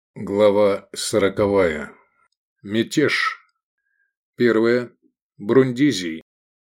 Глава 40. Мятеж. Первое. Брундизий.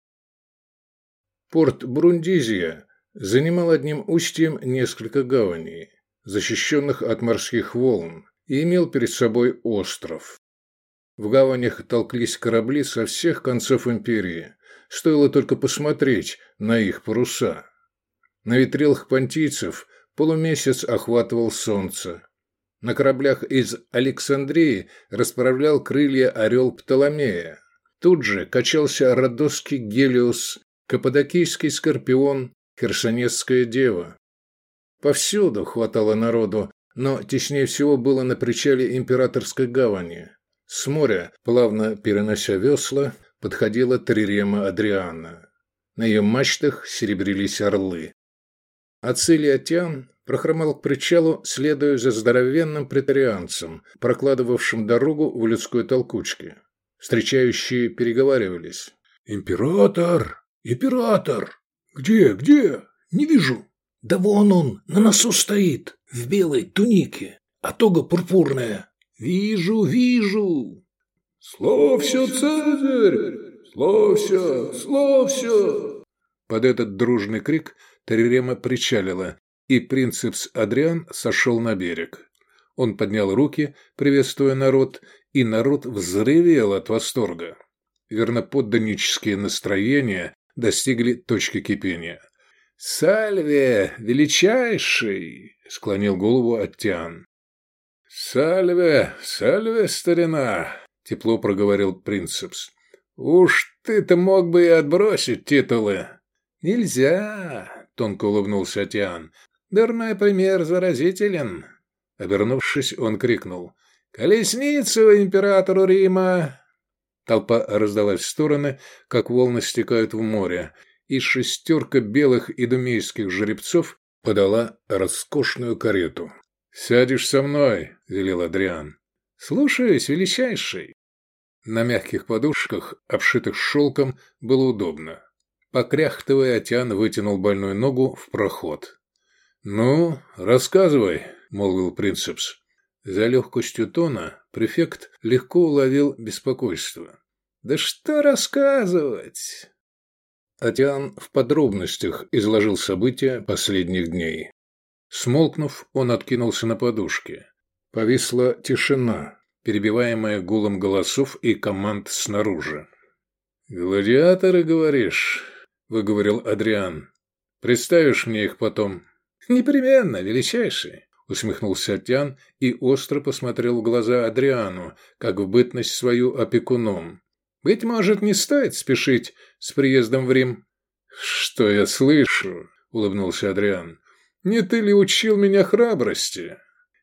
Порт Брундизия занимал одним устьем несколько гаваней, защищенных от морских волн, и имел перед собой остров. В гаванях толклись корабли со всех концов империи, стоило только посмотреть на их паруса. На ветрилах понтийцев полумесяц охватывал солнце. На кораблях из Александрии расправлял крылья орел Птоломея. Тут же качался родосский Гелиос, каппадокийский Скорпион, Херсонесская Дева. Повсюду хватало народу, но теснее всего было на причале Императорской гавани. С моря, плавно перенося весла, подходила трирема Адриана. На ее мачтах серебрились орлы. Ацилий Атиан прохромал к причалу, следуя за здоровенным претарианцем, прокладывавшим дорогу в людской толкучке. Встречающие переговаривались. «Император! Император! Где? Не вижу!» «Да вон он, на носу стоит, в белой тунике, а тога пурпурная. Вижу!» «Славься, Цезарь! Славься!» Под этот дружный крик трирема причалила, и принцепс Адриан сошел на берег. Он поднял руки, приветствуя народ, и народ взревел от восторга. Верноподданнические настроения достигли точки кипения. «Сальве, величайший!» — склонил голову Аттиан. «Сальве, старина!» — тепло проговорил принцепс. «Уж ты-то мог бы и отбросить титулы!» «Нельзя!» — тонко улыбнулся Аттиан. «Дурной пример заразителен!» Обернувшись, он крикнул. «Колесницу императору Рима!» Толпа раздалась в стороны, как волны стекают в море, и шестерка белых идумейских жеребцов подала роскошную карету. «Сядешь со мной!» — велел Адриан. «Слушаюсь, величайший!» На мягких подушках, обшитых шелком, было удобно. Покряхтывая, Аттиан вытянул больную ногу в проход. «Ну, рассказывай», — молвил принцепс. За легкостью тона префект легко уловил беспокойство. «Да что рассказывать?» Аттиан в подробностях изложил события последних дней. Смолкнув, он откинулся на подушке. Повисла тишина, перебиваемая гулом голосов и команд снаружи. «Гладиаторы, говоришь?» — выговорил Адриан. «Представишь мне их потом?» «Непременно, величайший», — усмехнулся Аттиан и остро посмотрел в глаза Адриану, как в бытность свою опекуном. «Быть может, не стоит спешить с приездом в Рим?» «Что я слышу?» — улыбнулся Адриан. «Не ты ли учил меня храбрости?»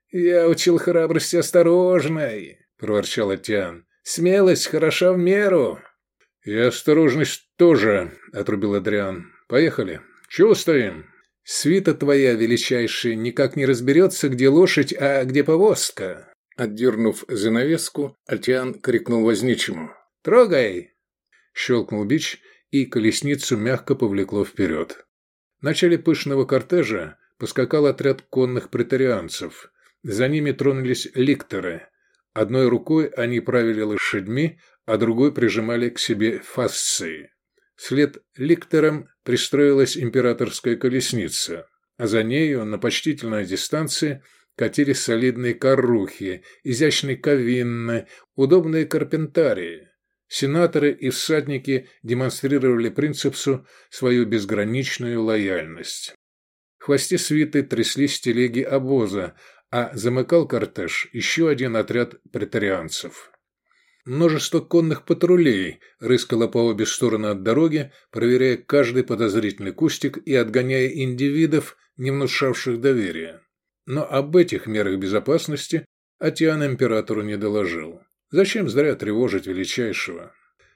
«Я учил храбрости осторожной», — проворчал Аттиан. «Смелость хороша в меру». «И осторожность тоже», — отрубил Адриан. «Поехали. Чего стоим?» «Свита твоя, величайшая, никак не разберется, где лошадь, а где повозка». Отдернув занавеску, Аттиан крикнул возничему. «Трогай!» Щелкнул бич, и колесницу мягко повлекло вперед. В начале пышного кортежа поскакал отряд конных претарианцев. За ними тронулись ликторы. Одной рукой они правили лошадьми, а другой прижимали к себе фасции. Вслед ликторам пристроилась императорская колесница, а за нею на почтительной дистанции катились солидные каррухи, изящные кавинны, удобные карпентарии. Сенаторы и всадники демонстрировали принцепсу свою безграничную лояльность. В хвосте свиты тряслись телеги обоза, а замыкал кортеж еще один отряд претарианцев. Множество конных патрулей рыскало по обе стороны от дороги, проверяя каждый подозрительный кустик и отгоняя индивидов, не внушавших доверия. Но об этих мерах безопасности Аттиан императору не доложил. Зачем зря тревожить величайшего?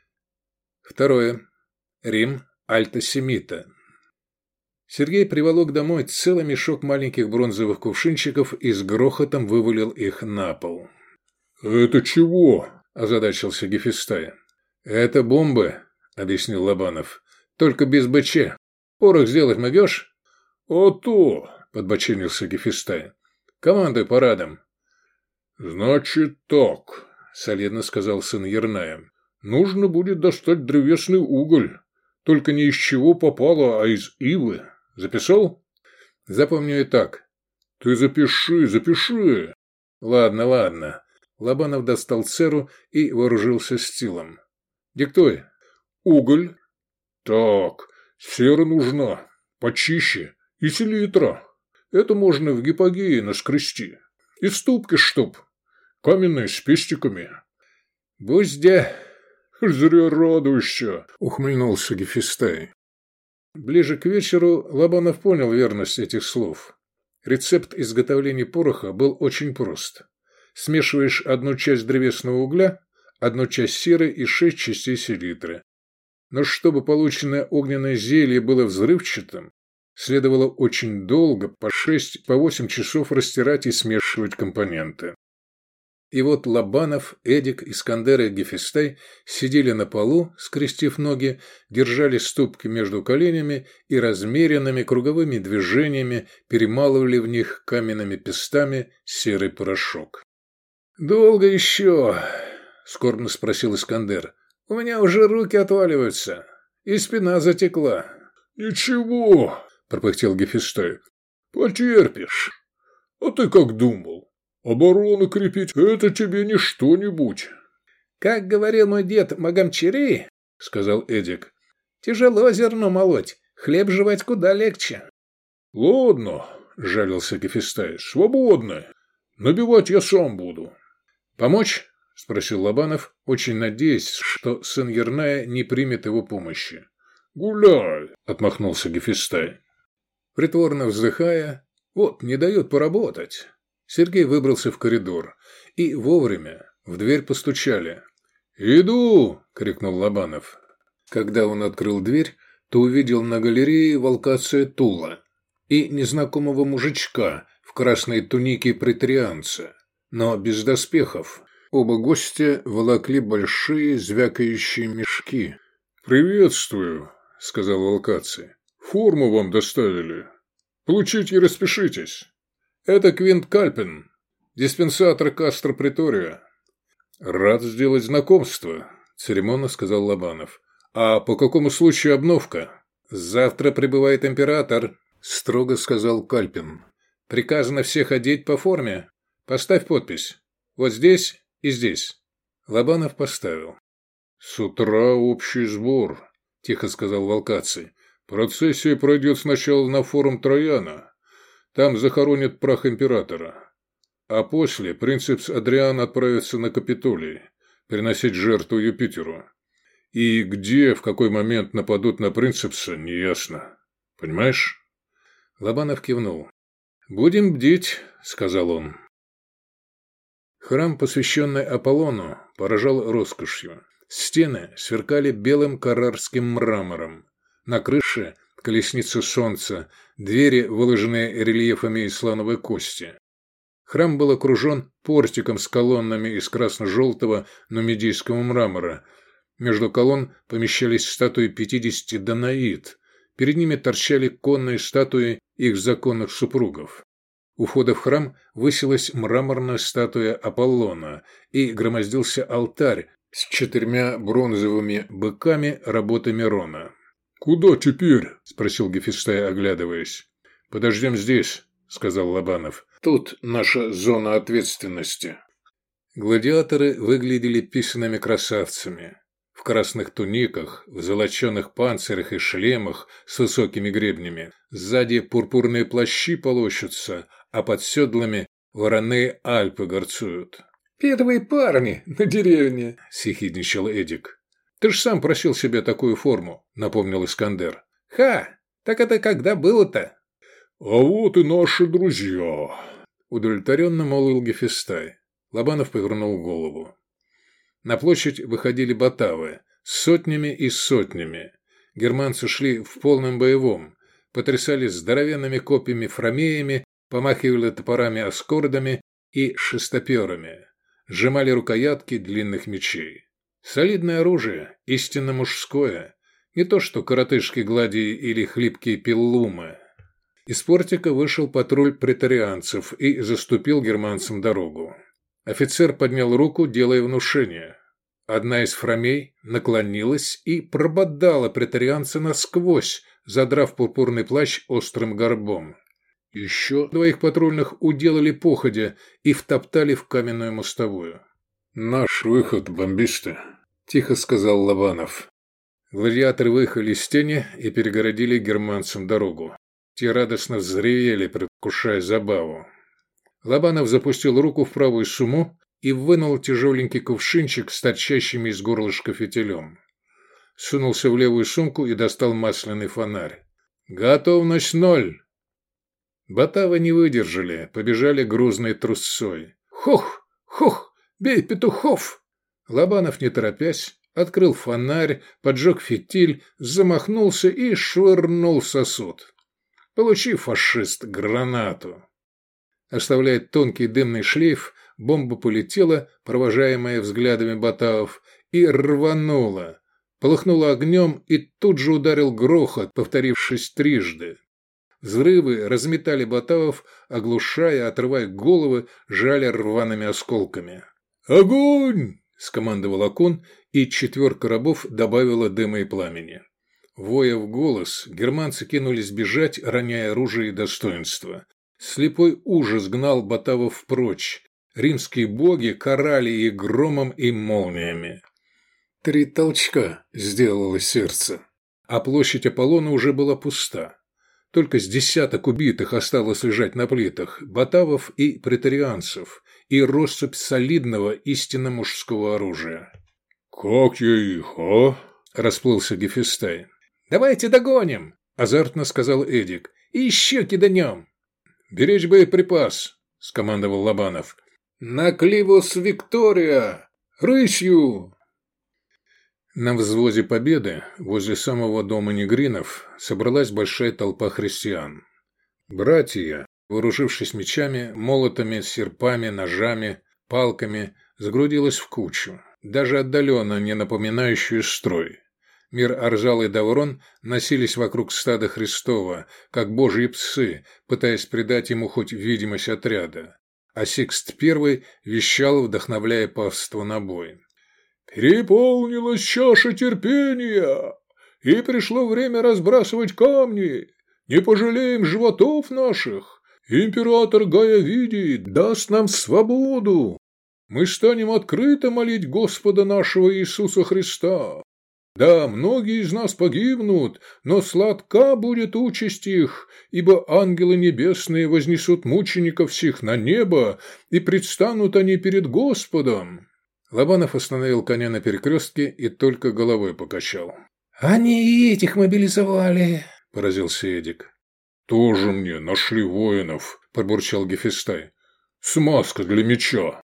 Второе. Рим Альта-Семита. Сергей приволок домой целый мешок маленьких бронзовых кувшинчиков и с грохотом вывалил их на пол. «Это чего?» – озадачился Гефестай. «Это бомбы», – объяснил Лобанов. «Только без БЧ. Порох сделать могешь?» «А то», – подбочинился Гефестай. «Командуй парадом». «Значит так», – солидно сказал сын Ерная. «Нужно будет достать древесный уголь. Только не из чего попало, а из ивы. Записал?» «Запомню и так». «Ты запиши». «Ладно». Лобанов достал церу и вооружился стилом. «Диктуй». «Уголь. Так, сера нужна. Почище. И селитра. Это можно в гипогее наскрести. И ступки чтоб. Каменные с пестиками». «Буздя». «Зря радуешься», — ухмыльнулся Гефестай. Ближе к вечеру Лобанов понял верность этих слов. Рецепт изготовления пороха был очень прост. Смешиваешь 1 часть древесного угля, 1 часть серы и 6 частей селитры. Но чтобы полученное огненное зелье было взрывчатым, следовало очень долго, по 6-8 часов растирать и смешивать компоненты. И вот Лобанов, Эдик, Искандер и Гефестай сидели на полу, скрестив ноги, держали ступки между коленями и размеренными круговыми движениями перемалывали в них каменными пестами серый порошок. «Долго еще?» – скорбно спросил Искандер. «У меня уже руки отваливаются, и спина затекла». «Ничего», – пропыхтел Гефестай. «Потерпишь. А ты как думал? Оборону крепить – это тебе не что-нибудь». «Как говорил мой дед Магамчери, – сказал Эдик, – тяжело зерно молоть, хлеб жевать куда легче». «Ладно», – жалился Гефестай, – «свободно. Набивать я сам буду». «Помочь?» – спросил Лобанов, очень надеясь, что сын Ерная не примет его помощи. «Гуляй», – отмахнулся Гефестай. Притворно вздыхая, вот, не дают поработать. Сергей выбрался в коридор, и вовремя в дверь постучали. «Иду!» – крикнул Лобанов. Когда он открыл дверь, то увидел на галерее Волкация Тула и незнакомого мужичка в красной тунике претарианца, но без доспехов. Оба гостя волокли большие звякающие мешки. «Приветствую», – сказал Волкаций. «Форму вам доставили. Получите и распишитесь. Это Квинт Кальпин, диспенсатор Кастро Претория». «Рад сделать знакомство», – церемонно сказал Лобанов. «А по какому случаю обновка?» «Завтра прибывает император», – строго сказал Кальпин. «Приказано всех одеть по форме. Поставь подпись. Вот здесь и здесь». Лобанов поставил. «С утра общий сбор», – тихо сказал Волкаций. «Процессия пройдет сначала на форум Трояна. Там захоронят прах императора. А после принцепс Адриан отправится на Капитолий, приносить жертву Юпитеру. И где, в какой момент нападут на принцепса, неясно. Понимаешь?» Лобанов кивнул. «Будем бдить», – сказал он. Храм, посвященный Аполлону, поражал роскошью. Стены сверкали белым каррарским мрамором. На крыше – колесница солнца, двери, выложенные рельефами из слоновой кости. Храм был окружен портиком с колоннами из красно-желтого нумидийского мрамора. Между колонн помещались статуи 50 Данаид. Перед ними торчали конные статуи их законных супругов. У входа в храм высилась мраморная статуя Аполлона и громоздился алтарь с 4 бронзовыми быками работы Мирона. «Куда теперь?» – спросил Гефестай, оглядываясь. «Подождем здесь», – сказал Лобанов. «Тут наша зона ответственности». Гладиаторы выглядели писаными красавцами. В красных туниках, в золоченых панцирях и шлемах с высокими гребнями. Сзади пурпурные плащи полощутся, а под седлами вороные Альпы горцуют. «Первые парни на деревне», – съехидничал Эдик. «Ты ж сам просил себе такую форму», – напомнил Искандер. «Ха! Так это когда было-то?» «А вот и наши друзья», – удовлетворенно молвил Гефестай. Лобанов повернул голову. На площадь выходили батавы с сотнями и сотнями. Германцы шли в полном боевом, потрясали здоровенными копьями-фромеями, помахивали топорами аскордами и шестоперами, сжимали рукоятки длинных мечей. Солидное оружие, истинно мужское, не то что коротышки гладии или хлипкие пиллумы. Из портика вышел патруль претарианцев и заступил германцам дорогу. Офицер поднял руку, делая внушение. Одна из фромей наклонилась и прободала претарианца насквозь, задрав пурпурный плащ острым горбом. Еще двоих патрульных уделали походя и втоптали в каменную мостовую. «Наш выход, бомбисты», – тихо сказал Лобанов. Гладиаторы выехали из тени и перегородили германцам дорогу. Те радостно взревели, предвкушая забаву. Лобанов запустил руку в правую сумму и вынул тяжеленький кувшинчик с торчащими из горлышка фитилем. Сунулся в левую сумку и достал масляный фонарь. «Готовность 0!» Батавы не выдержали, побежали грузной трусцой. «Хох! Хох! Бей петухов!» Лобанов, не торопясь, открыл фонарь, поджег фитиль, замахнулся и швырнул сосуд. Получив фашист гранату. Оставляя тонкий дымный шлейф, бомба полетела, провожаемая взглядами батавов, и рванула. Полыхнула огнем, и тут же ударил грохот, повторившись трижды. Взрывы разметали батавов, оглушая, отрывая головы, жаля рваными осколками. «Огонь!» – скомандовал Акун, и 4 рабов добавила дыма и пламени. Воя в голос, германцы кинулись бежать, роняя оружие и достоинство. Слепой ужас гнал батавов прочь. Римские боги карали их громом и молниями. 3 толчка сделало сердце, а площадь Аполлона уже была пуста. Только с десяток убитых осталось лежать на плитах, батавов и претарианцев, и россыпь солидного истинно мужского оружия. «Как я их, а?» – расплылся Гефестай. «Давайте догоним!» – азартно сказал Эдик. «И еще киданем!» «Беречь боеприпас!» – скомандовал Лобанов. «На Кливус Виктория! Рысью!» На взвозе Победы, возле самого дома негринов, собралась большая толпа христиан. Братья, вооружившись мечами, молотами, серпами, ножами, палками, сгрудилась в кучу, даже отдаленно не напоминающую строй. Мир Арзал и Даврон носились вокруг стада Христова, как божьи псы, пытаясь придать ему хоть видимость отряда. А Сикст I вещал, вдохновляя паство на бой. «Переполнилась чаша терпения, и пришло время разбрасывать камни. Не пожалеем животов наших. Император Гай Овидий даст нам свободу. Мы станем открыто молить Господа нашего Иисуса Христа. Да, многие из нас погибнут, но сладка будет участь их, ибо ангелы небесные вознесут мучеников сих на небо, и предстанут они перед Господом». Лобанов остановил коня на перекрестке и только головой покачал. «Они и этих мобилизовали», – поразился Эдик. «Тоже мне нашли воинов», – пробурчал Гефестай. «Смазка для меча».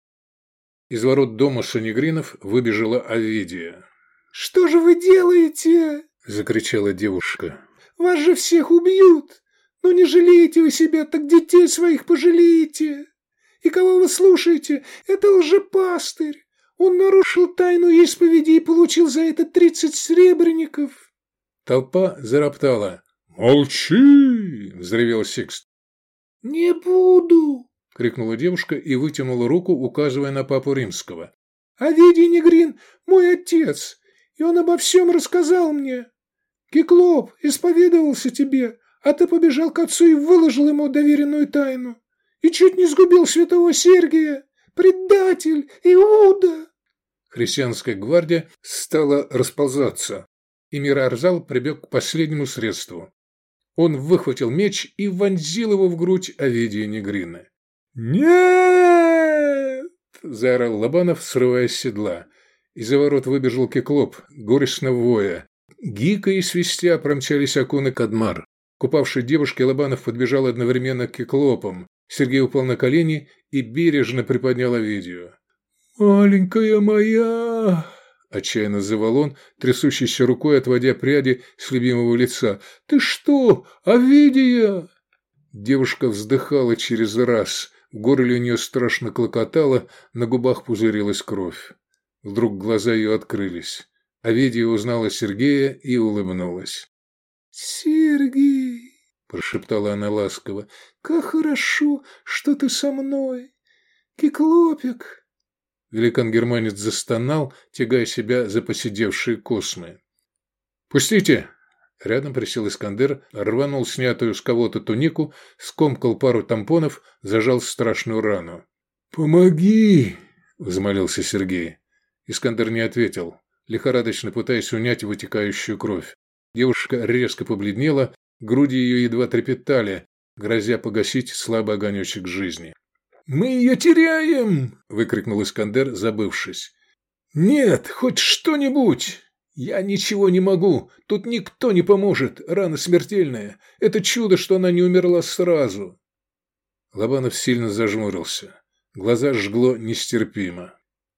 Из ворот дома Санегринов выбежала Овидия. «Что же вы делаете?» – закричала девушка. «Вас же всех убьют! Ну не жалеете вы себя, так детей своих пожалеете! И кого вы слушаете? Это лжепастырь! Он нарушил тайну исповеди и получил за это 30 сребреников!» Толпа зароптала. «Молчи!» – взревел Сикст. «Не буду!» – крикнула девушка и вытянула руку, указывая на папу римского. «Овидий Негрин – мой отец, и он обо всем рассказал мне. Киклоп исповедовался тебе, а ты побежал к отцу и выложил ему доверенную тайну. И чуть не сгубил святого Сергия. Предатель! Иуда!» Христианская гвардия стала расползаться, и Мир-Арзал прибег к последнему средству. Он выхватил меч и вонзил его в грудь Овидия Негрина. «Нет!» – заорал Лобанов, срываясь с седла. Из-за ворот выбежал Киклоп, горестно воя. Гикая и свистя промчались Акун и Кадмар. К упавшей девушке Лобанов подбежал одновременно к Киклопам. Сергей упал на колени и бережно приподнял Овидию. «Маленькая моя!» – отчаянно завыл он, трясущейся рукой отводя пряди с любимого лица. «Ты что, Овидия?» Девушка вздыхала через раз. В горле у нее страшно клокотало, на губах пузырилась кровь. Вдруг глаза ее открылись. Овидия узнала Сергея и улыбнулась. «Сергей!» – прошептала она ласково. «Как хорошо, что ты со мной! Киклопик, Великан-германец застонал, тягая себя за поседевшие космы. «Пустите!» Рядом присел Искандер, рванул снятую с кого-то тунику, скомкал пару тампонов, зажал страшную рану. «Помоги!» – взмолился Сергей. Искандер не ответил, лихорадочно пытаясь унять вытекающую кровь. Девушка резко побледнела, груди ее едва трепетали, грозя погасить слабый огонечек жизни. «Мы ее теряем!» – выкрикнул Искандер, забывшись. «Нет, хоть что-нибудь!» «Я ничего не могу. Тут никто не поможет. Рана смертельная. Это чудо, что она не умерла сразу». Лобанов сильно зажмурился. Глаза жгло нестерпимо.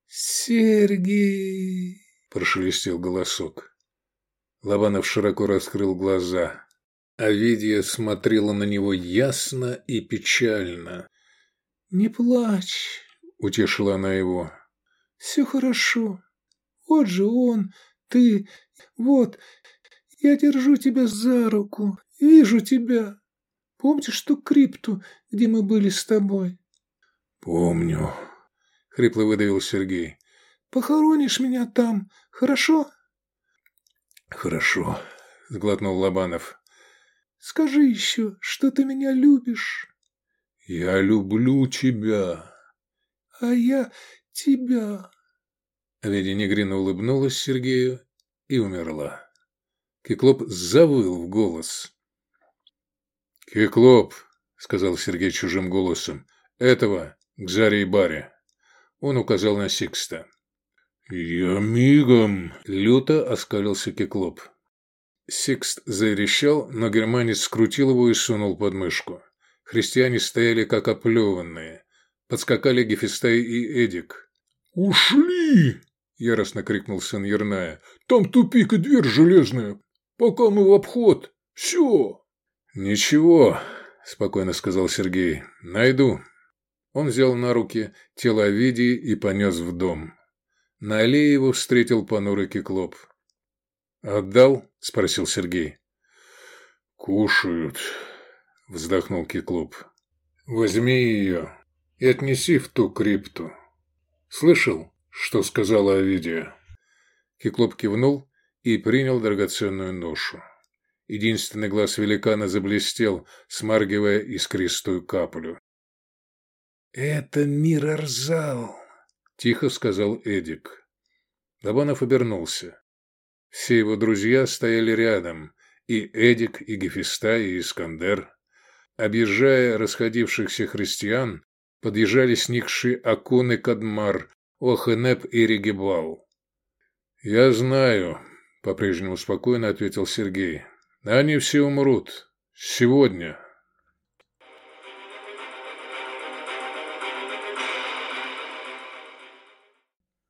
«Сергей!» – прошелестел голосок. Лобанов широко раскрыл глаза. Овидия смотрела на него ясно и печально. «Не плачь!» – утешила она его. «Все хорошо. Вот же он... Ты, вот, я держу тебя за руку, вижу тебя. Помнишь ту крипту, где мы были с тобой?» «Помню», — хрипло выдавил Сергей. «Похоронишь меня там, хорошо?» «Хорошо», — сглотнул Лобанов. «Скажи еще, что ты меня любишь». «Я люблю тебя». «А я тебя». Ведя негрino улыбнулась Сергею и умерла. Киклоп завыл в голос. «Киклоп», — сказал Сергей чужим голосом, — «этого к Заре и Баре». Он указал на Сикста. «Я мигом», — люто оскалился Киклоп. Сикст заверещал, но германец скрутил его и сунул под мышку. Христиане стояли как оплеванные. Подскакали Гефестай и Эдик. «Ушли!» – яростно крикнул сын Ерная. «Там тупик и дверь железная. Пока мы в обход. Все!» «Ничего», – спокойно сказал Сергей. «Найду». Он взял на руки тело Овидии и понес в дом. На аллее его встретил понурый Киклоп. «Отдал?» – спросил Сергей. «Кушают», – вздохнул Киклоп. «Возьми ее и отнеси в ту крипту. Слышал, что сказала Овидия?» Киклоп кивнул и принял драгоценную ношу. Единственный глаз великана заблестел, смаргивая искристую каплю. «Это Мирарзал», – тихо сказал Эдик. Лобанов обернулся. Все его друзья стояли рядом, и Эдик, и Гефестай, и Искандер. Объезжая расходившихся христиан, подъезжали сникшие Акун и Кадмар, Охенеп и Регебал. «Я знаю», – по-прежнему спокойно ответил Сергей. «Они все умрут. Сегодня».